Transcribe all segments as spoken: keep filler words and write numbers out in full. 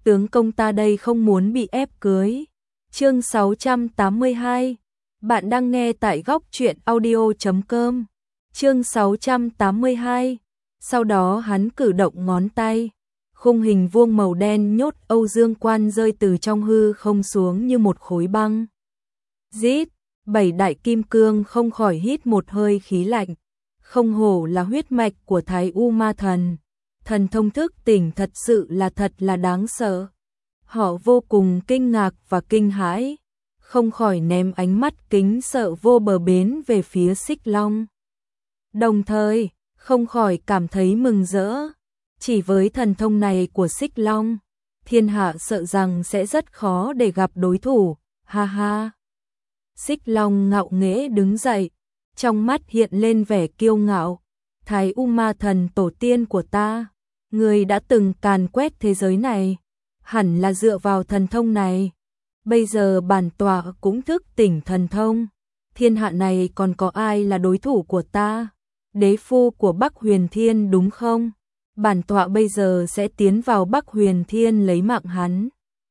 tướng công ta đây không muốn bị ép cưới. Chương sáu trăm tám mươi hai. Bạn đang nghe tại góc truyện audio chấm com. Chương sáu trăm tám mươi hai. Sau đó hắn cử động ngón tay, khung hình vuông màu đen nhốt Âu Dương Quan rơi từ trong hư không xuống như một khối băng. Rít, bảy đại kim cương không khỏi hít một hơi khí lạnh. Không hổ là huyết mạch của Thái U Ma Thần. Thần thông thức tỉnh thật sự là thật là đáng sợ. Họ vô cùng kinh ngạc và kinh hãi, không khỏi ném ánh mắt kính sợ vô bờ bến về phía Xích Long. Đồng thời, không khỏi cảm thấy mừng rỡ. Chỉ với thần thông này của Xích Long, thiên hạ sợ rằng sẽ rất khó để gặp đối thủ, ha ha. Xích Long ngạo nghễ đứng dậy, trong mắt hiện lên vẻ kiêu ngạo. Thái U Ma Thần tổ tiên của ta, người đã từng càn quét thế giới này, hẳn là dựa vào thần thông này. Bây giờ bản tọa cũng thức tỉnh thần thông, thiên hạ này còn có ai là đối thủ của ta? Đế phu của Bắc Huyền Thiên đúng không? Bản tọa bây giờ sẽ tiến vào Bắc Huyền Thiên lấy mạng hắn.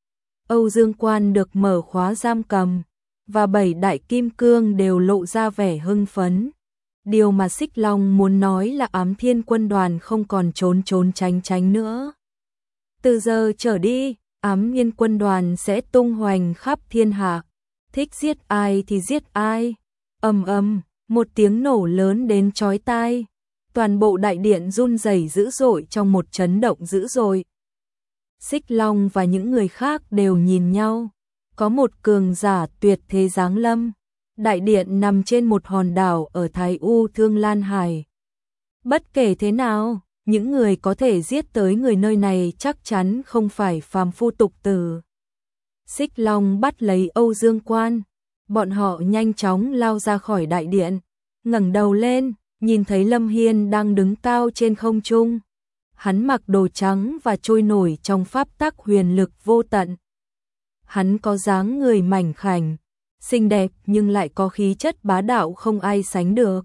Âu Dương Quan được mở khóa giam cầm, và bảy đại kim cương đều lộ ra vẻ hưng phấn. Điều mà Xích Long muốn nói là Ám Thiên Quân Đoàn không còn trốn trốn tránh tránh nữa. Từ giờ trở đi, Ám Thiên Quân Đoàn sẽ tung hoành khắp thiên hạ, thích giết ai thì giết ai. Ầm ầm, một tiếng nổ lớn đến chói tai, toàn bộ đại điện run rẩy dữ dội trong một chấn động dữ dội. Xích Long và những người khác đều nhìn nhau, có một cường giả tuyệt thế giáng lâm. Đại điện nằm trên một hòn đảo ở Thái U Thương Lan Hải. Bất kể thế nào, những người có thể giết tới người nơi này chắc chắn không phải phàm phu tục tử. Xích Long bắt lấy Âu Dương Quan, bọn họ nhanh chóng lao ra khỏi đại điện, ngẩng đầu lên, nhìn thấy Lâm Hiên đang đứng cao trên không trung. Hắn mặc đồ trắng và trôi nổi trong pháp tắc huyền lực vô tận. Hắn có dáng người mảnh khảnh, xinh đẹp nhưng lại có khí chất bá đạo không ai sánh được.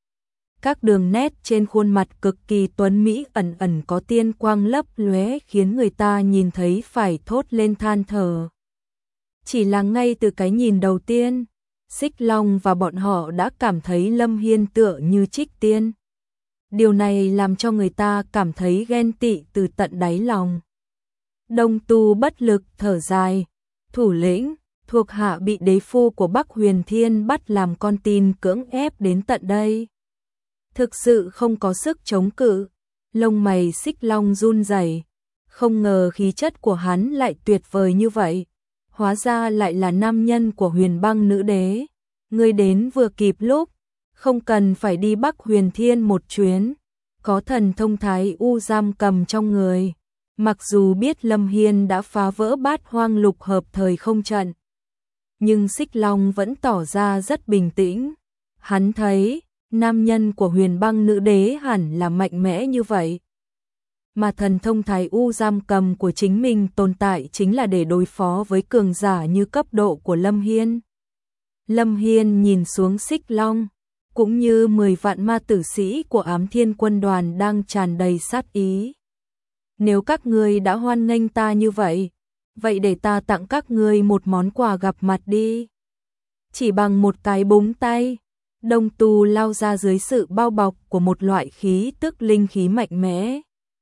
Các đường nét trên khuôn mặt cực kỳ tuấn mỹ ẩn ẩn có tiên quang lấp lóe khiến người ta nhìn thấy phải thốt lên than thở. Chỉ là ngay từ cái nhìn đầu tiên, Xích Long và bọn họ đã cảm thấy Lâm Hiên tựa như trích tiên. Điều này làm cho người ta cảm thấy ghen tị từ tận đáy lòng. Đông Tu bất lực thở dài, thủ lĩnh, thuộc hạ bị đế phu của Bắc Huyền Thiên bắt làm con tin cưỡng ép đến tận đây. Thực sự không có sức chống cự. Lông mày Xích Long run rẩy, không ngờ khí chất của hắn lại tuyệt vời như vậy. Hóa ra lại là nam nhân của Huyền Băng nữ đế. Ngươi đến vừa kịp lúc, không cần phải đi Bắc Huyền Thiên một chuyến. Có thần thông Thái U giam cầm trong người. Mặc dù biết Lâm Hiên đã phá vỡ Bát Hoang Lục Hợp thời không trận, nhưng Xích Long vẫn tỏ ra rất bình tĩnh. Hắn thấy, nam nhân của Huyền Băng nữ đế hẳn là mạnh mẽ như vậy. Mà thần thông Thái U giam cầm của chính mình tồn tại chính là để đối phó với cường giả như cấp độ của Lâm Hiên. Lâm Hiên nhìn xuống Xích Long, cũng như mười vạn ma tử sĩ của Ám Thiên Quân Đoàn đang tràn đầy sát ý. Nếu các ngươi đã hoan nghênh ta như vậy, vậy để ta tặng các ngươi một món quà gặp mặt đi. Chỉ bằng một cái búng tay, Đông Tu lao ra dưới sự bao bọc của một loại khí tức linh khí mạnh mẽ.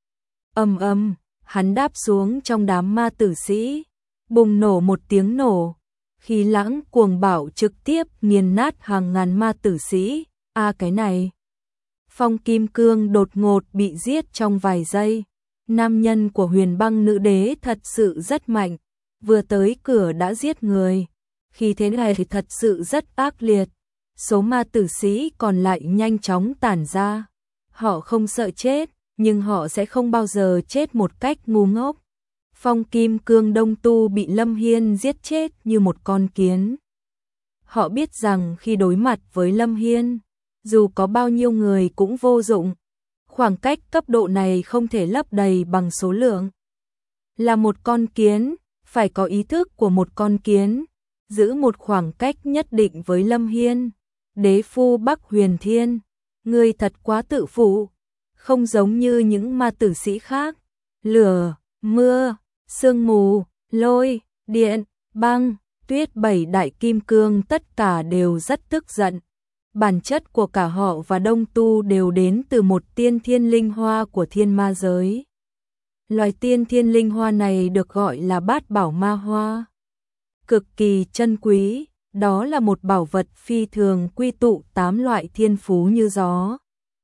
Ầm ầm, hắn đáp xuống trong đám ma tử sĩ, bùng nổ một tiếng nổ, khí lãng cuồng bạo trực tiếp nghiền nát hàng ngàn ma tử sĩ. A à, cái này, Phong Kim Cương đột ngột bị giết trong vài giây. Nam nhân của Huyền Băng nữ đế thật sự rất mạnh, vừa tới cửa đã giết người. Khi thế này thì thật sự rất ác liệt. Số ma tử sĩ còn lại nhanh chóng tản ra. Họ không sợ chết, nhưng họ sẽ không bao giờ chết một cách ngu ngốc. Phong Kim Cương Đông Tu bị Lâm Hiên giết chết như một con kiến. Họ biết rằng khi đối mặt với Lâm Hiên, dù có bao nhiêu người cũng vô dụng. Khoảng cách cấp độ này không thể lấp đầy bằng số lượng. Là một con kiến, phải có ý thức của một con kiến, giữ một khoảng cách nhất định với Lâm Hiên. Đế phu Bắc Huyền Thiên, ngươi thật quá tự phụ, không giống như những ma tử sĩ khác. Lửa, mưa, sương mù, lôi, điện, băng, tuyết bảy đại kim cương tất cả đều rất tức giận. Bản chất của cả họ và Đông Tu đều đến từ một tiên thiên linh hoa của thiên ma giới. Loài tiên thiên linh hoa này được gọi là bát bảo ma hoa. Cực kỳ chân quý, đó là một bảo vật phi thường quy tụ tám loại thiên phú như gió,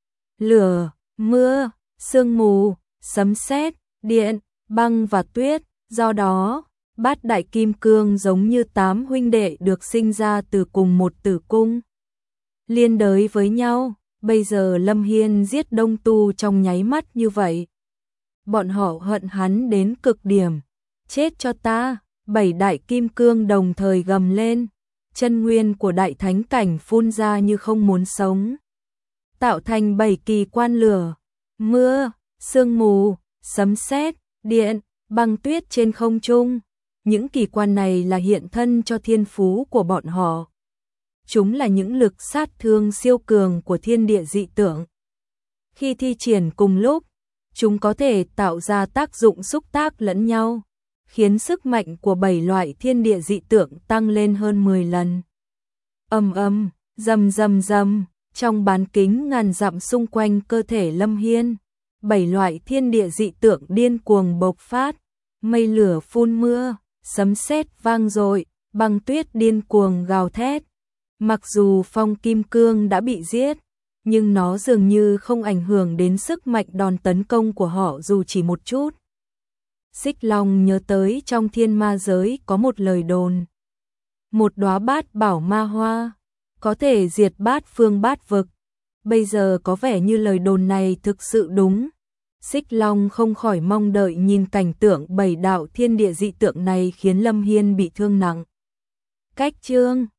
lửa, mưa, sương mù, sấm sét, điện, băng và tuyết. Do đó, bát đại kim cương giống như tám huynh đệ được sinh ra từ cùng một tử cung, liên đới với nhau. Bây giờ Lâm Hiên giết Đông Tu trong nháy mắt như vậy, bọn họ hận hắn đến cực điểm. Chết cho ta! Bảy đại kim cương đồng thời gầm lên, chân nguyên của đại thánh cảnh phun ra như không muốn sống, tạo thành bảy kỳ quan lửa, mưa, sương mù, sấm sét, điện, băng tuyết trên không trung. Những kỳ quan này là hiện thân cho thiên phú của bọn họ. Chúng là những lực sát thương siêu cường của thiên địa dị tượng. Khi thi triển cùng lúc, chúng có thể tạo ra tác dụng xúc tác lẫn nhau, khiến sức mạnh của bảy loại thiên địa dị tượng tăng lên hơn mười lần. Ầm ầm, rầm rầm rầm, trong bán kính ngàn dặm xung quanh cơ thể Lâm Hiên, bảy loại thiên địa dị tượng điên cuồng bộc phát, mây lửa phun mưa, sấm sét vang dội, băng tuyết điên cuồng gào thét. Mặc dù Phong Kim Cương đã bị giết, nhưng nó dường như không ảnh hưởng đến sức mạnh đòn tấn công của họ dù chỉ một chút. Xích Long nhớ tới trong thiên ma giới có một lời đồn. Một đóa bát bảo ma hoa, có thể diệt bát phương bát vực. Bây giờ có vẻ như lời đồn này thực sự đúng. Xích Long không khỏi mong đợi nhìn cảnh tượng bảy đạo thiên địa dị tượng này khiến Lâm Hiên bị thương nặng. Cách chương